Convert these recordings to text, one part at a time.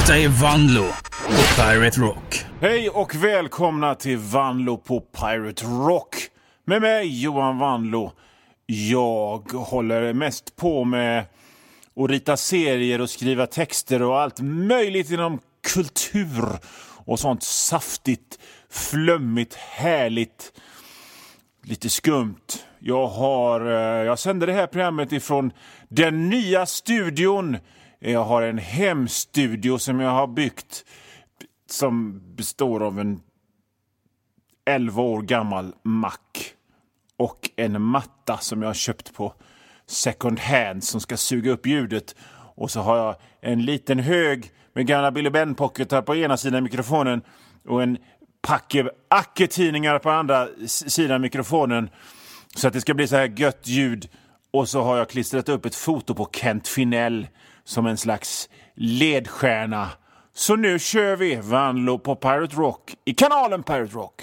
Detta är Vanlo på Pirate Rock. Hej och välkomna till Vanlo på Pirate Rock. Med mig Johan Vanlo. Jag håller mest på med att rita serier och skriva texter och allt möjligt inom kultur och sånt saftigt, flömmigt, härligt, lite skumt. Jag sänder det här programmet ifrån den nya studion. Jag har en hemstudio som jag har byggt som består av en 11 år gammal Mac och en matta som jag har köpt på second hand som ska suga upp ljudet. Och så har jag en liten hög med gamla Billy Ben-pocketar på ena sidan mikrofonen och en packe Acke-tidningar på andra sidan mikrofonen så att det ska bli så här gött ljud. Och så har jag klistrat upp ett foto på Kent Finell som en slags ledstjärna. Så nu kör vi Vanlo på Pirate Rock i kanalen Pirate Rock.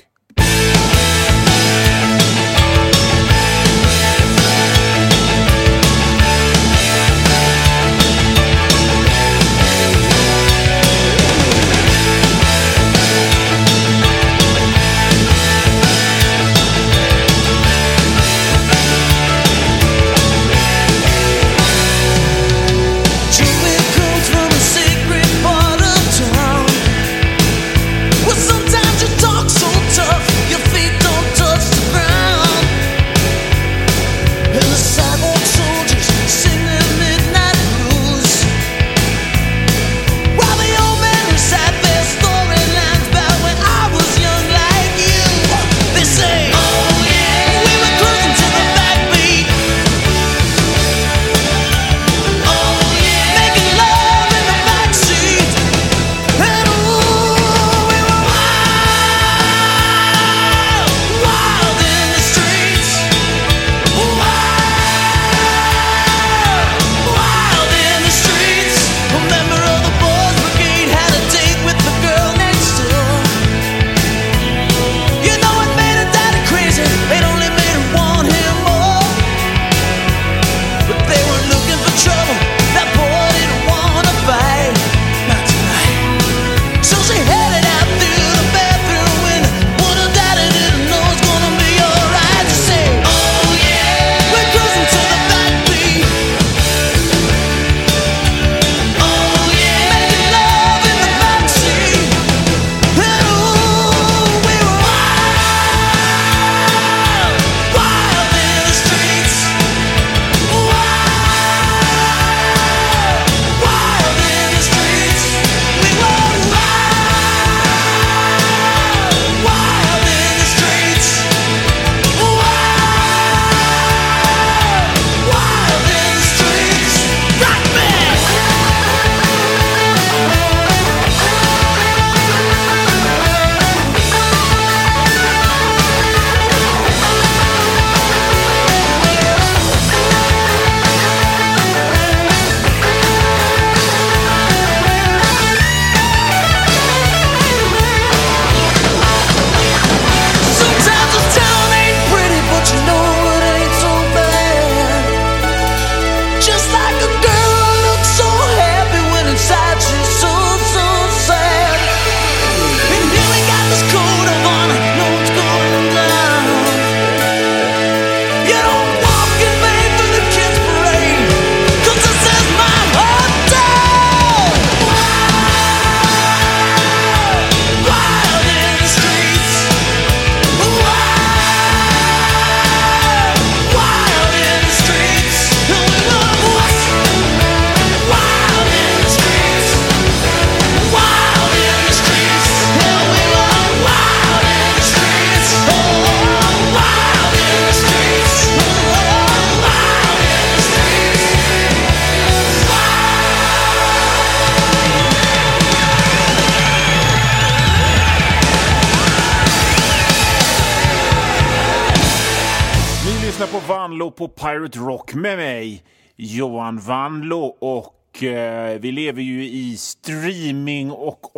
Vanlo på Pirate Rock med mig, Johan Vanlo, och vi lever ju i streaming och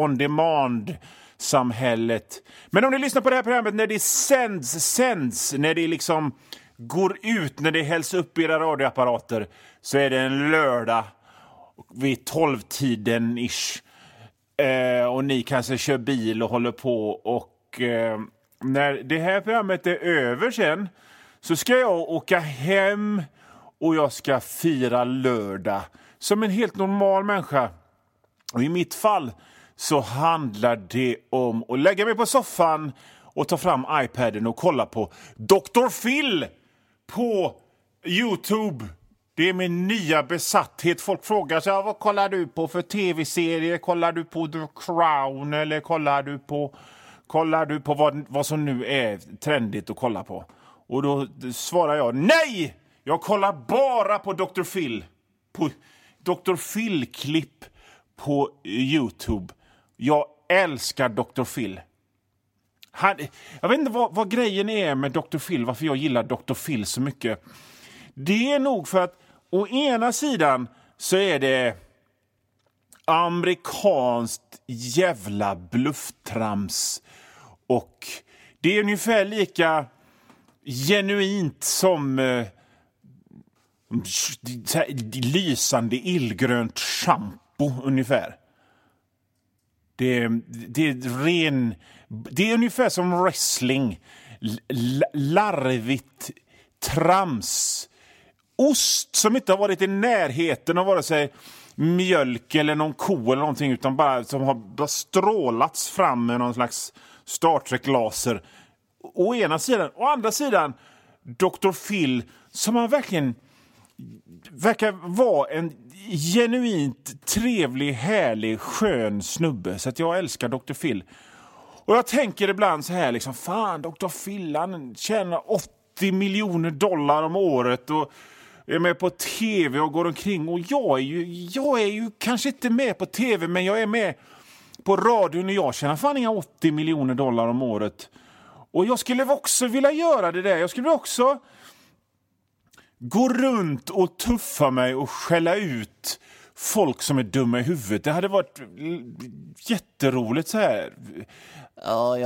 on-demand-samhället. Men om ni lyssnar på det här programmet när det sänds, när det liksom går ut, när det hälls upp i era radioapparater, så är det en lördag vid 12-tiden-ish. Och ni kanske kör bil och håller på. Och när det här programmet är över sen så ska jag åka hem och jag ska fira lördag som en helt normal människa. Och i mitt fall så handlar det om att lägga mig på soffan och ta fram iPaden och kolla på Dr. Phil på YouTube. Det är min nya besatthet. Folk frågar sig, vad kollar du på för tv-serier? Kollar du på The Crown eller kollar du på vad som nu är trendigt att kolla på? Och då svarar jag, nej! Jag kollar bara på Dr. Phil. På Dr. Phil-klipp på YouTube. Jag älskar Dr. Phil. Jag vet inte vad grejen är med Dr. Phil, varför jag gillar Dr. Phil så mycket. Det är nog för att å ena sidan så är det amerikanskt jävla blufftrams. Och det är ungefär lika genuint som lysande illgrönt shampoo ungefär. Det är ungefär som wrestling. Larvigt trams. Ost som inte har varit i närheten av vare sig mjölk eller någon ko eller någonting, utan bara som har bara strålats fram med någon slags Star Trek-laser. Å ena sidan. Å andra sidan Dr. Phil som han verkar vara en genuint trevlig, härlig, skön snubbe. Så att jag älskar Dr. Phil. Och jag tänker ibland så här liksom, fan, Dr. Phil han tjänar $80 miljoner om året och är med på tv och går omkring. Och jag är ju kanske inte med på tv, men jag är med på radion och jag tjänar fan inga $80 miljoner om året. Och jag skulle också vilja göra det där. Jag skulle också gå runt och tuffa mig och skälla ut folk som är dumma i huvudet. Det hade varit jätteroligt så här. Ja,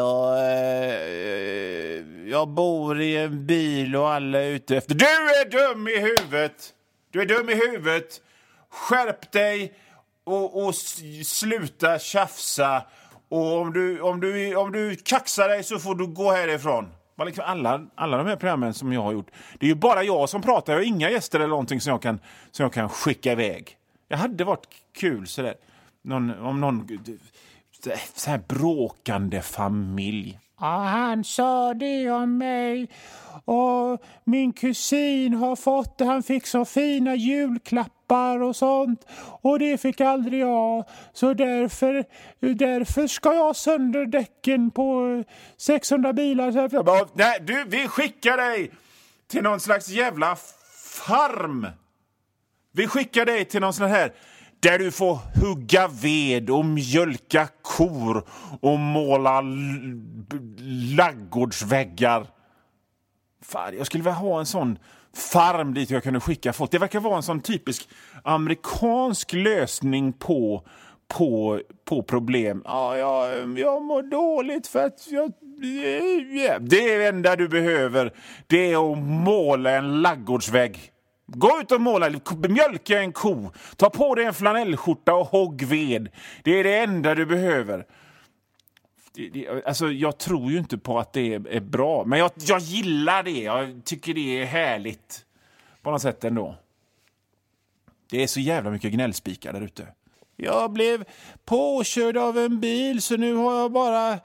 jag bor i en bil och alla är ute efter. Du är dum i huvudet! Du är dum i huvudet! Skärp dig och sluta tjafsa. Och om du kaxar dig så får du gå härifrån. Alla de här programmen som jag har gjort. Det är ju bara jag som pratar. Jag har inga gäster eller någonting som jag kan skicka iväg. Det hade varit kul sådär. Om någon så här bråkande familj. Ja, han sa det om mig. Och min kusin har fått det. Han fick så fina julklappar och sånt. Och det fick aldrig jag. Så därför ska jag sönder däcken på 600 bilar. Så jag bara, nej, vi skickar dig till någon slags jävla farm. Vi skickar dig till någon sån här där du får hugga ved och mjölka kor och måla laggårdsväggar. Fan, jag skulle vilja ha en sån farm dit jag kunde skicka folk. Det verkar vara en sån typisk amerikansk lösning på problem. Ja, jag mår dåligt för att det enda du behöver, det är att måla en laggårdsvägg. Gå ut och måla, mjölka en ko, ta på dig en flanellskjorta och hogg ved. Det är det enda du behöver. Alltså, jag tror ju inte på att det är bra, men jag gillar det. Jag tycker det är härligt på något sätt ändå. Det är så jävla mycket gnällspikar där ute. Jag blev påkörd av en bil, så nu har jag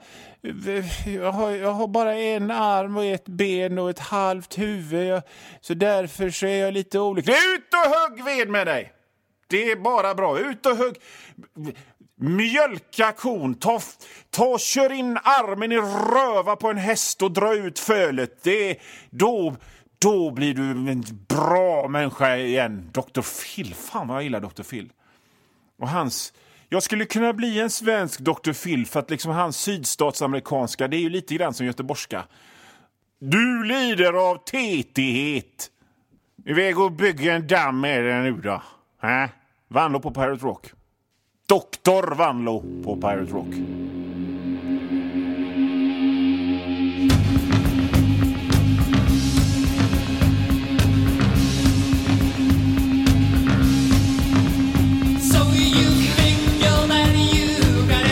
har bara en arm och ett ben och ett halvt huvud. Så därför så är jag lite olycklig. Ut och hugg ved med dig! Det är bara bra. Ut och hugg. Mjölka kon. Ta kör in armen i röva på en häst och dra ut fölet. Då blir du en bra människa igen. Dr. Phil. Fan vad jag gillar Dr. Phil. Och jag skulle kunna bli en svensk Dr. Phil för att liksom hans sydstatsamerikanska, det är ju lite grann som göteborgska. Du lider av tetighet. Vi väg och bygga en damm med den nu då. Vanlo på Pirate Rock. Doktor Vanlo på Pirate Rock. So you think that you got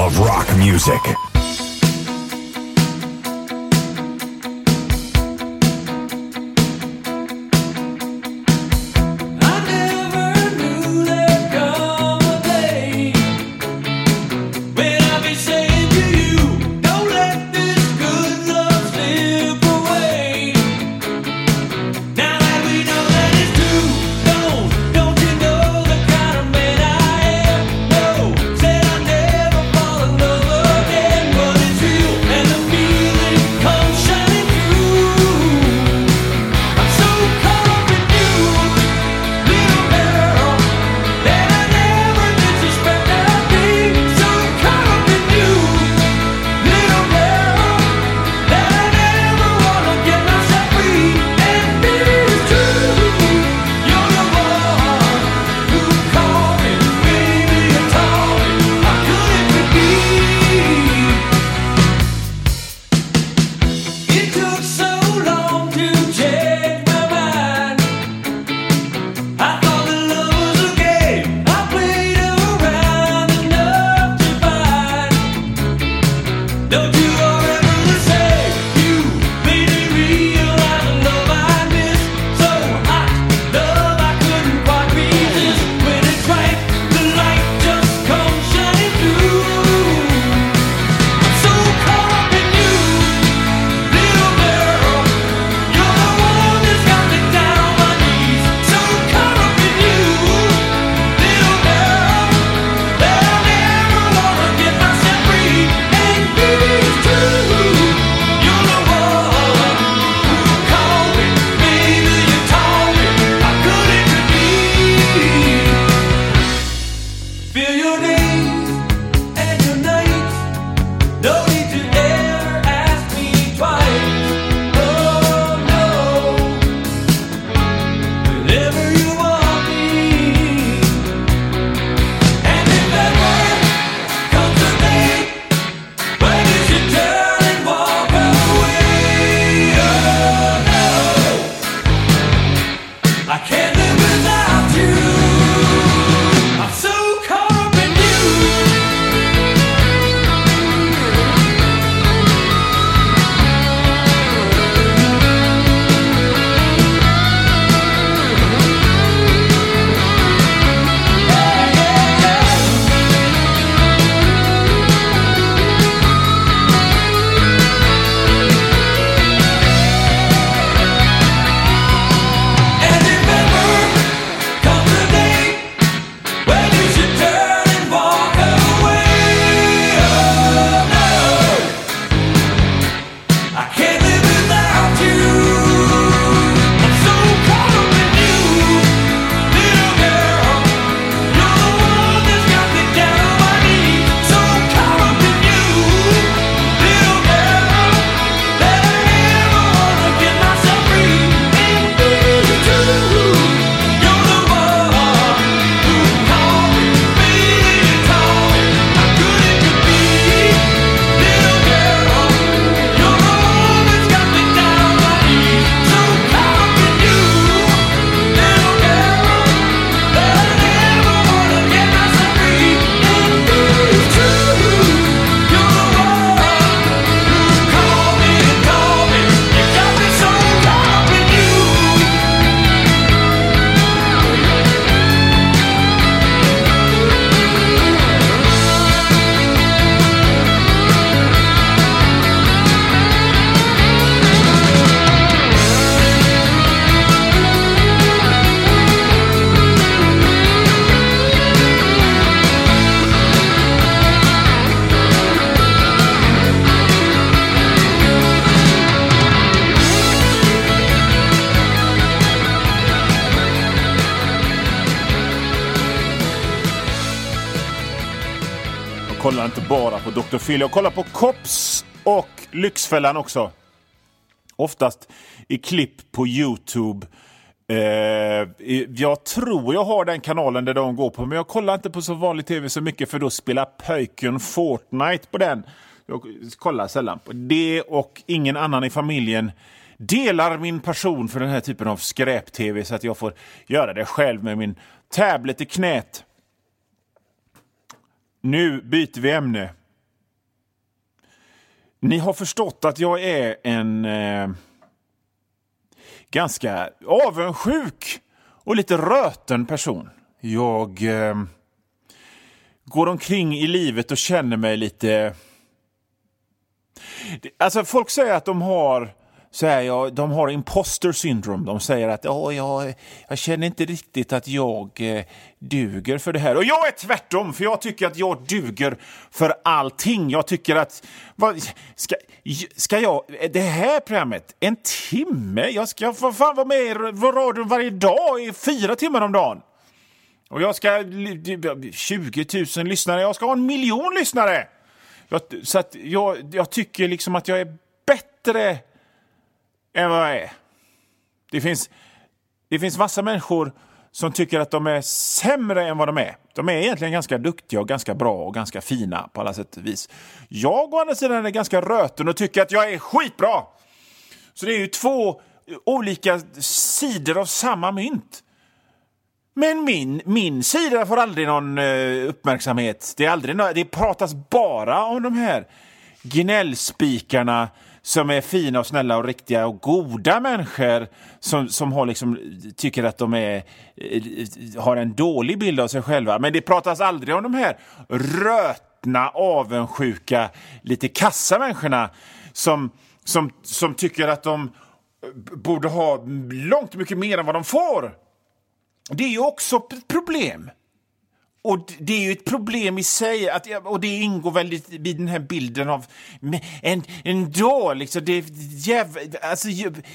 of rock music. kollar inte bara på Dr. Phil. Jag kollar på Cops och Lyxfällan också. Oftast i klipp på YouTube. Jag tror jag har den kanalen där de går på. Men jag kollar inte på så vanlig tv så mycket. För då spelar pöjken Fortnite på den. Jag kollar sällan på det. Och ingen annan i familjen delar min passion för den här typen av skräp-tv. Så att jag får göra det själv med min tablet i knät. Nu byter vi ämne. Ni har förstått att jag är en ganska avundsjuk och lite röten person. Jag går omkring i livet och känner mig lite... Alltså folk säger att de har imposter syndrome. De säger att jag känner inte riktigt att jag duger för det här. Och jag är tvärtom, för jag tycker att jag duger för allting. Jag tycker att ska jag det här programmet en timme, jag ska för fan vara med i radion varje dag i 4 timmar om dagen. Och jag ska 20 000 lyssnare, jag ska ha 1 miljon lyssnare. Så att jag tycker liksom att jag är bättre än vad jag är. Det finns massa människor som tycker att de är sämre än vad de är. De är egentligen ganska duktiga och ganska bra och ganska fina på alla sätt och vis. Jag å andra sidan är ganska röten och tycker att jag är skitbra. Så det är ju 2 olika sidor av samma mynt. Men min sida får aldrig någon uppmärksamhet. Det pratas bara om de här gnällspikarna som är fina och snälla och riktiga och goda människor som har liksom, tycker att de har en dålig bild av sig själva. Men det pratas aldrig om de här rötna, avundsjuka, lite kassa människorna som tycker att de borde ha långt mycket mer än vad de får. Det är ju också ett problem. Och det är ju ett problem i sig, och det ingår väldigt i den här bilden av en dag, liksom, det alltså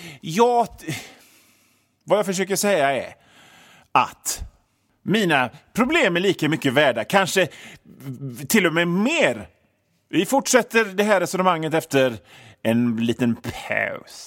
vad jag försöker säga är att mina problem är lika mycket värda, kanske till och med mer. Vi fortsätter det här resonemanget efter en liten paus.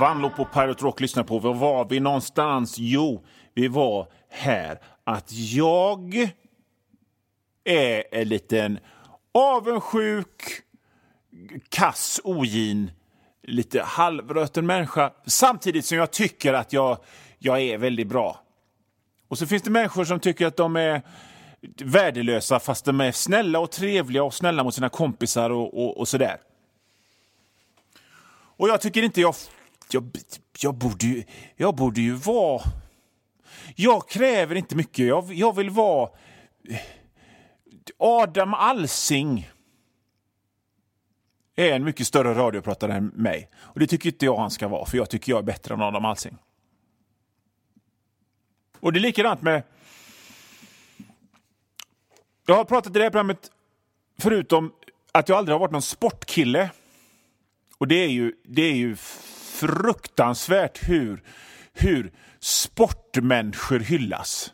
Vanlo på Pirate Rock lyssnar på. Var var vi någonstans? Jo, vi var här. Att jag är en liten avundsjuk, kass, ogin, lite halvröten människa. Samtidigt som jag tycker att jag är väldigt bra. Och så finns det människor som tycker att de är värdelösa fast de är snälla och trevliga och snälla mot sina kompisar och sådär. Och jag tycker inte jag borde ju vara... Jag kräver inte mycket. Jag vill vara Adam Alsing. Är en mycket större radiopratare än mig. Och det tycker inte jag han ska vara. För jag tycker jag är bättre än Adam Alsing. Och det är likadant med... Jag har pratat i det här programmet förutom att jag aldrig har varit någon sportkille. Och det är ju fruktansvärt hur sportmänniskor hyllas.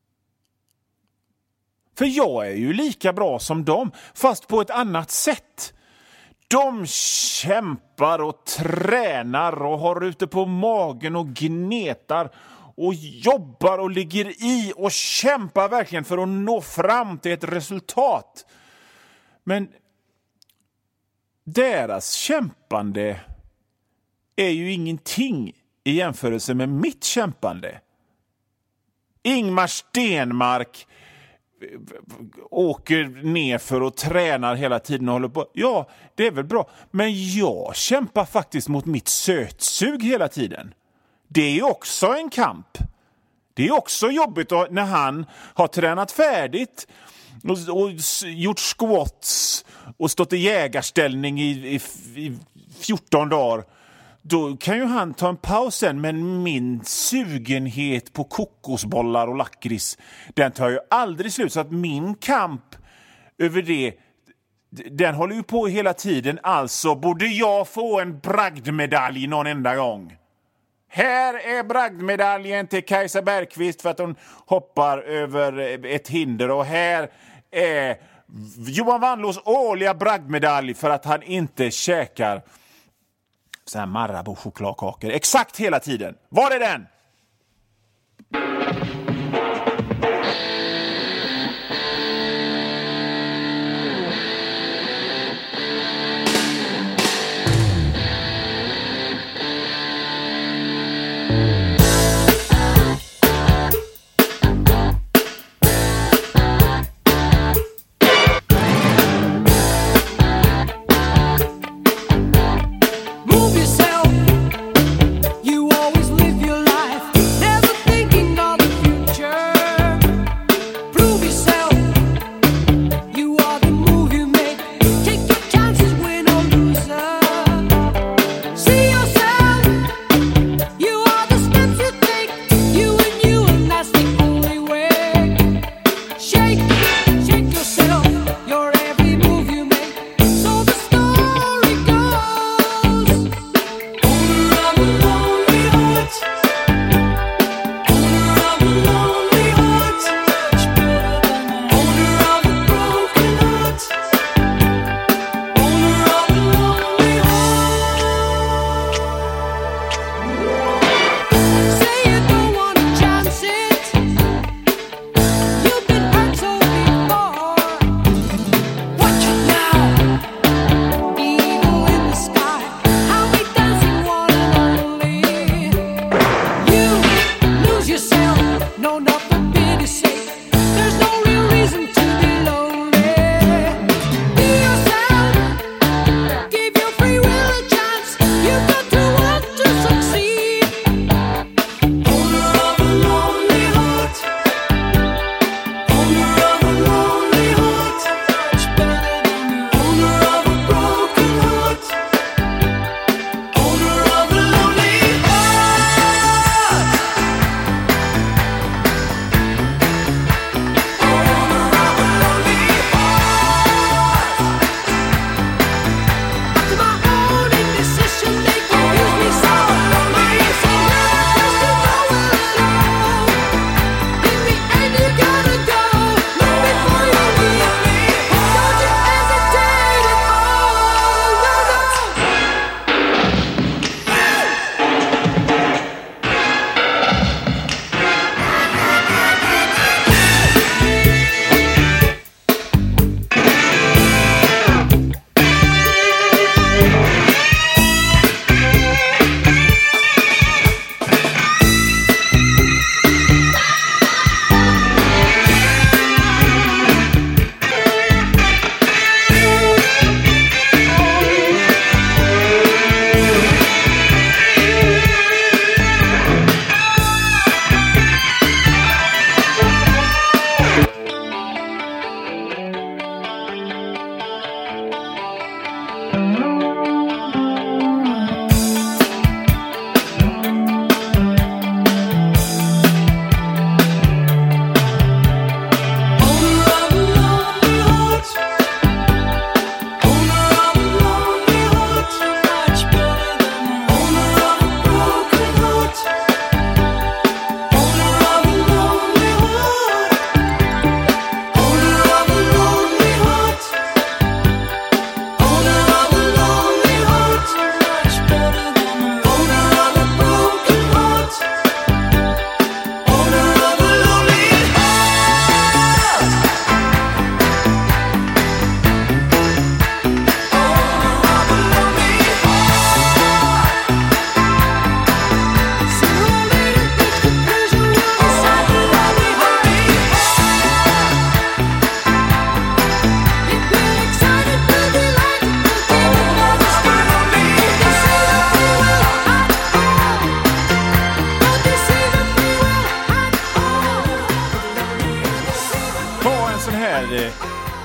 För jag är ju lika bra som dem, fast på ett annat sätt. De kämpar och tränar och har ute på magen och gnetar och jobbar och ligger i och kämpar verkligen för att nå fram till ett resultat. Men deras kämpande är ju ingenting i jämförelse med mitt kämpande. Ingmar Stenmark åker ner för och tränar hela tiden och håller på. Ja, det är väl bra. Men jag kämpar faktiskt mot mitt sötsug hela tiden. Det är ju också en kamp. Det är också jobbigt när han har tränat färdigt och gjort squats och stått i jägarställning i 14 dagar. Då kan ju han ta en paus sen, men min sugenhet på kokosbollar och lakrits, den tar ju aldrig slut. Så att min kamp över det, den håller ju på hela tiden. Alltså borde jag få en bragdmedalj någon enda gång. Här är bragdmedaljen till Kajsa Bergqvist för att hon hoppar över ett hinder. Och här är Johan Vanlos årliga bragdmedalj för att han inte käkar så här Marabou-chokladkakor. Exakt hela tiden. Var är den? You always live your life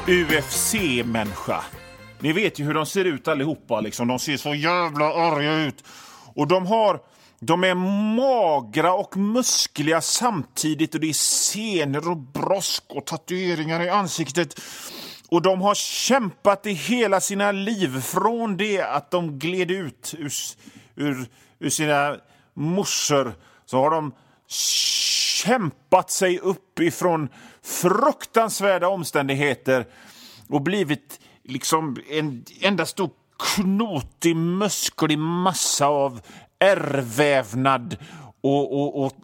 UFC-människa. Ni vet ju hur de ser ut allihopa. Liksom. De ser så jävla arga ut. Och de är magra och muskliga samtidigt. Och det är senor och brosk och tatueringar i ansiktet. Och de har kämpat i hela sina liv. Från det att de gled ut ur sina morsor. Så har de kämpat sig upp ifrån fruktansvärda omständigheter. Och blivit liksom en enda stor knotig, musklig massa av ärrvävnad och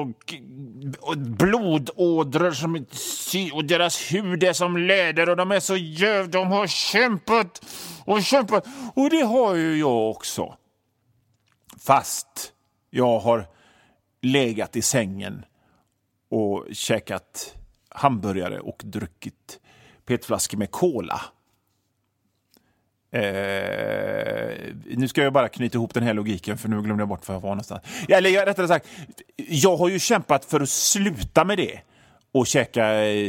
blodådror som, och deras hud är som läder och de är så de har kämpat och kämpat. Och det har ju jag också. Fast jag har legat i sängen och käkat hamburgare och druckit petflaskor med cola. Nu ska jag bara knyta ihop den här logiken, för nu glömde jag bort var jag var någonstans. Eller rättare sagt, jag har ju kämpat för att sluta med det och käka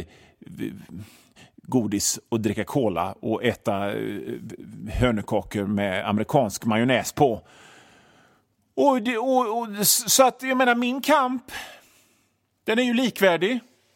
godis och dricka cola och äta hönökakor med amerikansk majonnäs på. Så att jag menar, min kamp, den är ju likvärdig.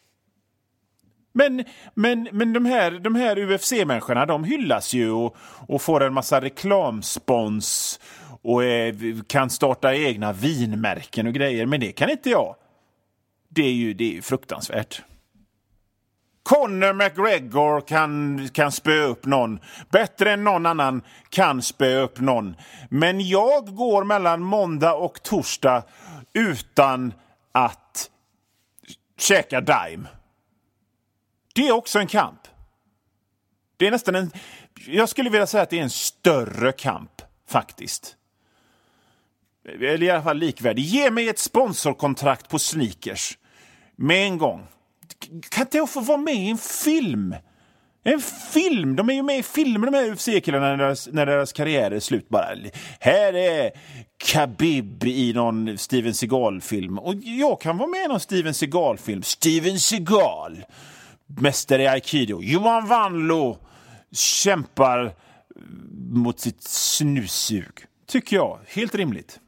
Men de här UFC-människorna, de hyllas ju och får en massa reklamspons och kan starta egna vinmärken och grejer. Men det kan inte jag. Det är ju fruktansvärt. Conor McGregor kan spöa upp någon. Bättre än någon annan kan spöa upp någon. Men jag går mellan måndag och torsdag utan att käka Daim. Det är också en kamp. Det är nästan jag skulle vilja säga att det är en större kamp, faktiskt. Eller i alla fall likvärdig. Ge mig ett sponsorkontrakt på sneakers. Med en gång. Kan inte jag få vara med i en film? En film! De är ju med i filmer, de här UFC-killarna, när deras karriär är slut bara. Här är Khabib i någon Steven Seagal-film. Och jag kan vara med i någon Steven Seagal-film. Steven Seagal! Mästare i Aikido. Johan Vanlo kämpar mot sitt snussug. Tycker jag. Helt rimligt.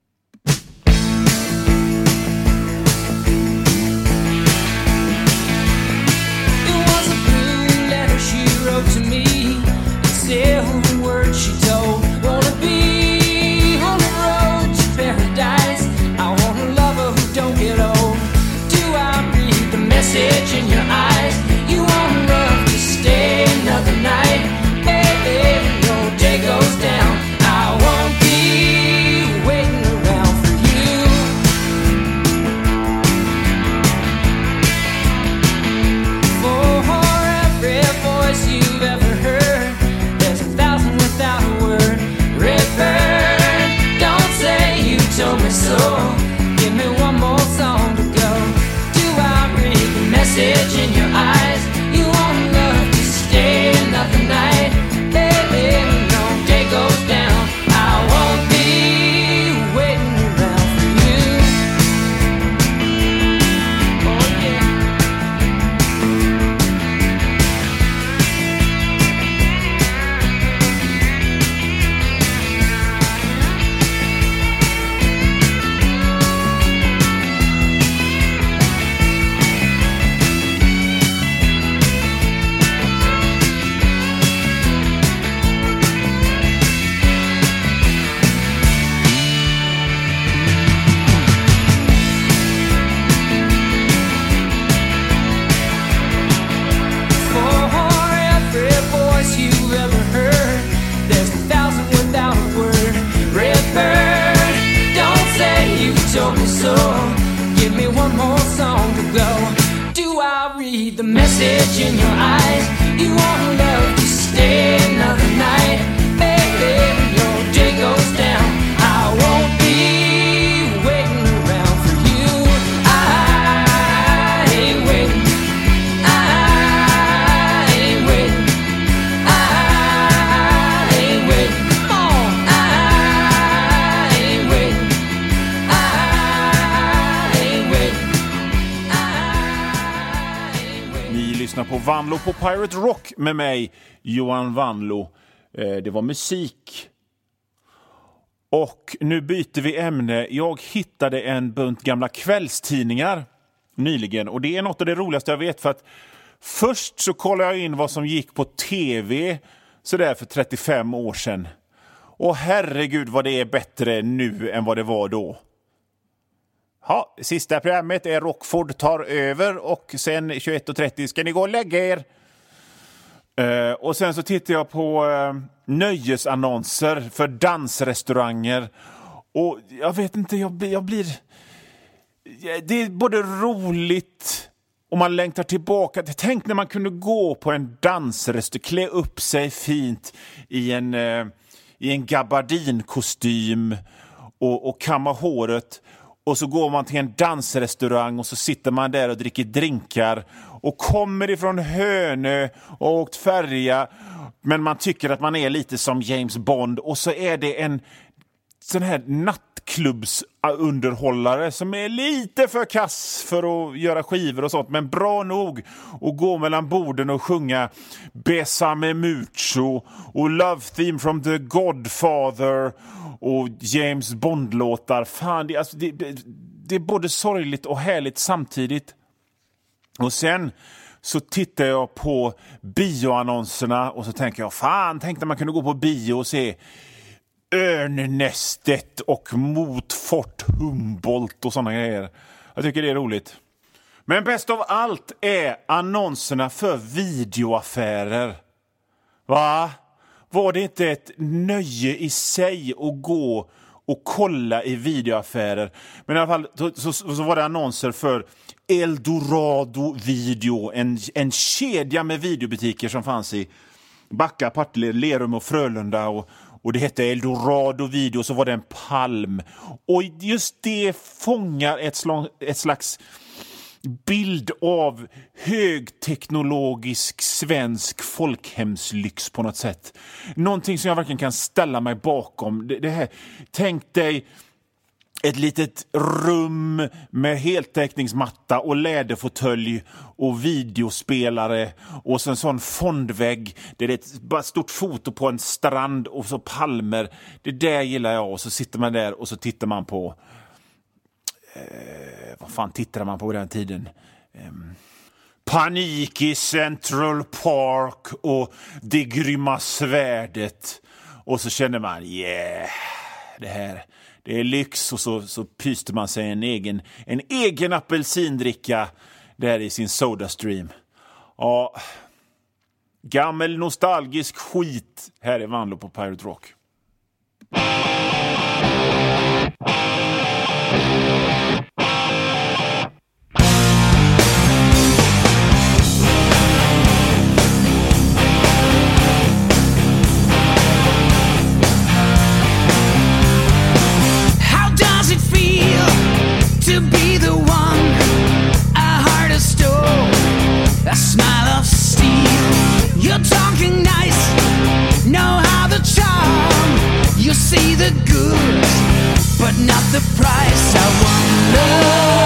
To me, several words she told. Wanna be on the road to paradise. I want a lover who don't get old. Do I read the message in your eyes? You want love to stay another night. Hey, hey, no day goes down. I won't be waiting around for you. For every voice you've ever heard, there's 1,000 without a word. Redbird, don't say you told me so. Give me one more song to go. Do I read the message in your eyes? You want love to stay another night. Hey, hey, no day goes down. I won't be waiting around for you. Oh yeah. For every voice you've ever heard, there's 1,000 without a word. Redbird, don't say you told me so. Give me one more song to go. Do I read the message in your eyes? You want love to stay another night. Baby, your day goes down. I won't be waiting around for you. I ain't waiting. I ain't waiting. I ain't waiting. Come on. I ain't waiting. I ain't waiting. I ain't waiting. Ni lyssnar på Vanlo på Pirate Rock med mig, Johan Vanlo. Det var musik. Och nu byter vi ämne. Jag hittade en bunt gamla kvällstidningar nyligen. Och det är något av det roligaste jag vet, för att först så kollade jag in vad som gick på tv sådär för 35 år sedan. Och herregud vad det är bättre nu än vad det var då. Ja, sista programmet är Rockford tar över och sen 21:30 ska ni gå och lägga er. Och sen så tittar jag på nöjesannonser för dansrestauranger. Och jag vet inte, jag blir... Det är både roligt och man längtar tillbaka. Tänk när man kunde gå på en dansrestaurang, klä upp sig fint i en gabardinkostym och kamma håret. Och så går man till en dansrestaurang och så sitter man där och dricker drinkar och kommer ifrån Hönö och åkt färja, men man tycker att man är lite som James Bond, och så är det en sån här nattklubbsunderhållare som är lite för kass för att göra skivor och sånt, men bra nog att gå mellan borden och sjunga Besame Mucho och Love Theme from the Godfather och James Bond-låtar. Fan, det är både sorgligt och härligt samtidigt. Och sen så tittar jag på bioannonserna och så tänker jag, fan, tänk när man kunde gå på bio och se Örnnästet och mot Fort Humboldt och såna grejer. Jag tycker det är roligt. Men bäst av allt är annonserna för videoaffärer. Va? Var det inte ett nöje i sig att gå och kolla i videoaffärer? Men i alla fall så var det annonser för Eldorado Video, en kedja med videobutiker som fanns i Backa, Partille, Lerum och Frölunda, och det hette Eldorado Video, så var det en palm. Och just det fångar ett slags bild av högteknologisk svensk folkhemslyx på något sätt. Någonting som jag verkligen kan ställa mig bakom. Det här, tänk dig ett litet rum med heltäckningsmatta och läderfåtölj och videospelare och så en sån fondvägg. Det är ett bara stort foto på en strand och så palmer. Det där gillar jag. Och så sitter man där och så tittar man på... vad fan tittade man på den tiden? Panik i Central Park och Det grymma svärdet. Och så känner man, det är lyx, och så pyste man sig en egen apelsindricka där i sin SodaStream. Ja, gammel nostalgisk skit här i Vanlo på Pirate Rock. To be the one, a heart of stone, a smile of steel. You're talking nice, know how to charm. You see the goods, but not the price. I wonder.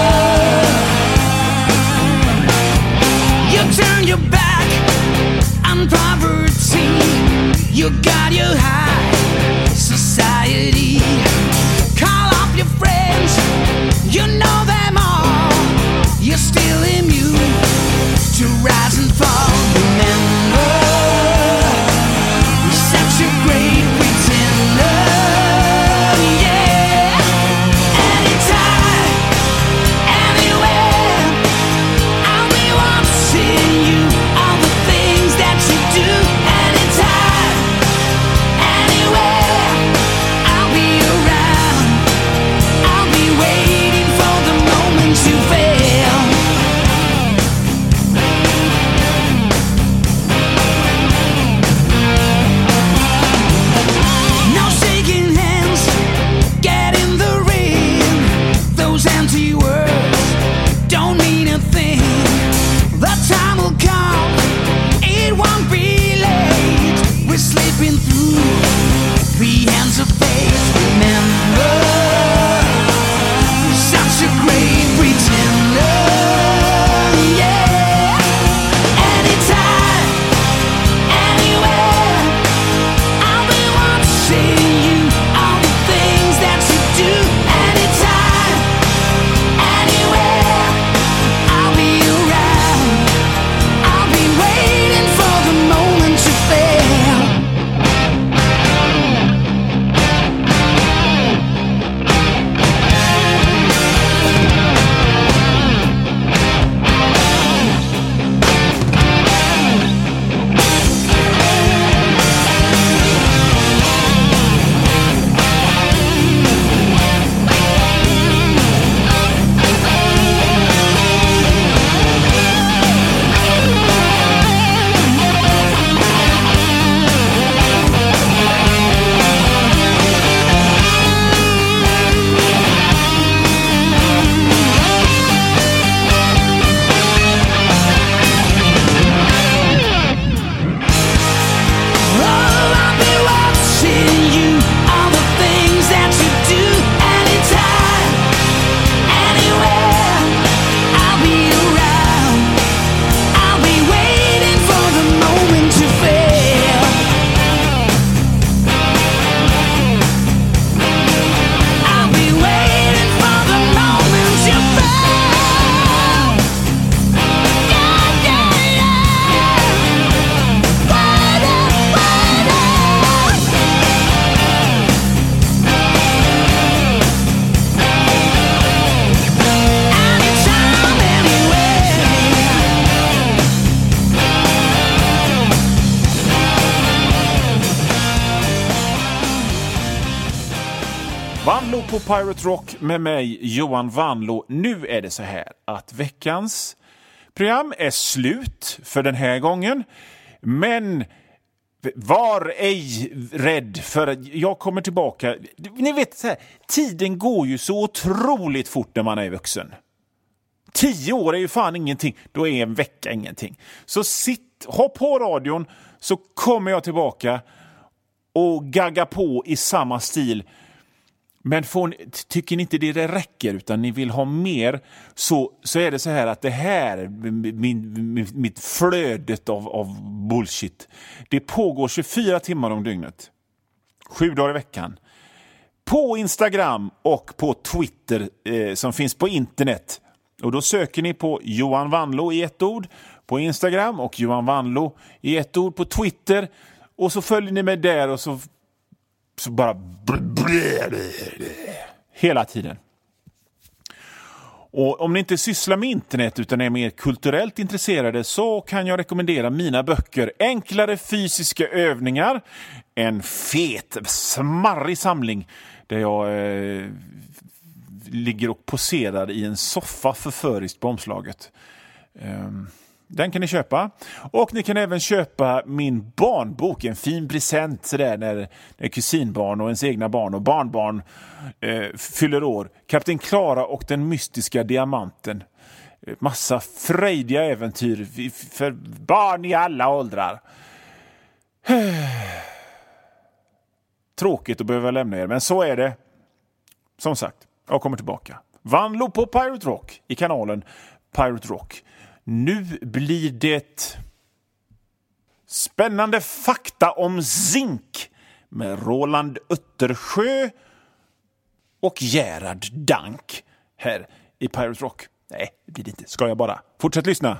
You turn your back on poverty. You got your high society. Call up your friends. You know them all. You're still immune to rise and fall. Remember, you're such a great pretender. Yeah. Anytime, anywhere, I'll be watching you. All the things that you do. Anytime, anywhere, I'll be around. I'll be waiting for the moment you fail. No shaking hands, get in the ring. Those empty words don't mean a thing. The time will come, it won't be late. We're slipping through the hands of fate. Remember, such a great pretender, yeah. Anytime. på Pirate Rock med mig, Johan Vanlo. Nu är det så här att veckans program är slut för den här gången. Men var ej rädd, för jag kommer tillbaka. Ni vet, så här, tiden går ju så otroligt fort när man är vuxen. 10 år är ju fan ingenting. Då är en vecka ingenting. Så ha på radion, så kommer jag tillbaka och gagga på i samma stil. Men tycker ni inte det räcker utan ni vill ha mer, så är det så här att det här mitt flödet av bullshit, det pågår 24 timmar om dygnet. 7 dagar i veckan. På Instagram och på Twitter som finns på internet. Och då söker ni på Johan Vanlo i ett ord på Instagram och Johan Vanlo i ett ord på Twitter. Och så följer ni med där och så bara hela tiden. Och om ni inte sysslar med internet utan är mer kulturellt intresserade, så kan jag rekommendera mina böcker Enklare fysiska övningar. En fet, smarrig samling där jag ligger och poserar i en soffa förföriskt på omslaget. Den kan ni köpa. Och ni kan även köpa min barnbok, en fin present sådär när kusinbarn och ens egna barn och barnbarn fyller år. Kapten Klara och den mystiska diamanten. Massa frejdiga äventyr för barn i alla åldrar. Tråkigt att behöva lämna er, men så är det. Som sagt, jag kommer tillbaka. Vanlo på Pirate Rock i kanalen Pirate Rock. Nu blir det spännande fakta om zink med Roland Uttersjö och Gerhard Dank här i Pirate Rock. Nej, det blir det inte. Ska jag bara. Fortsätt lyssna.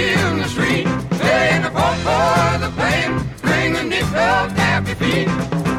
Bring a nickel, happy feet.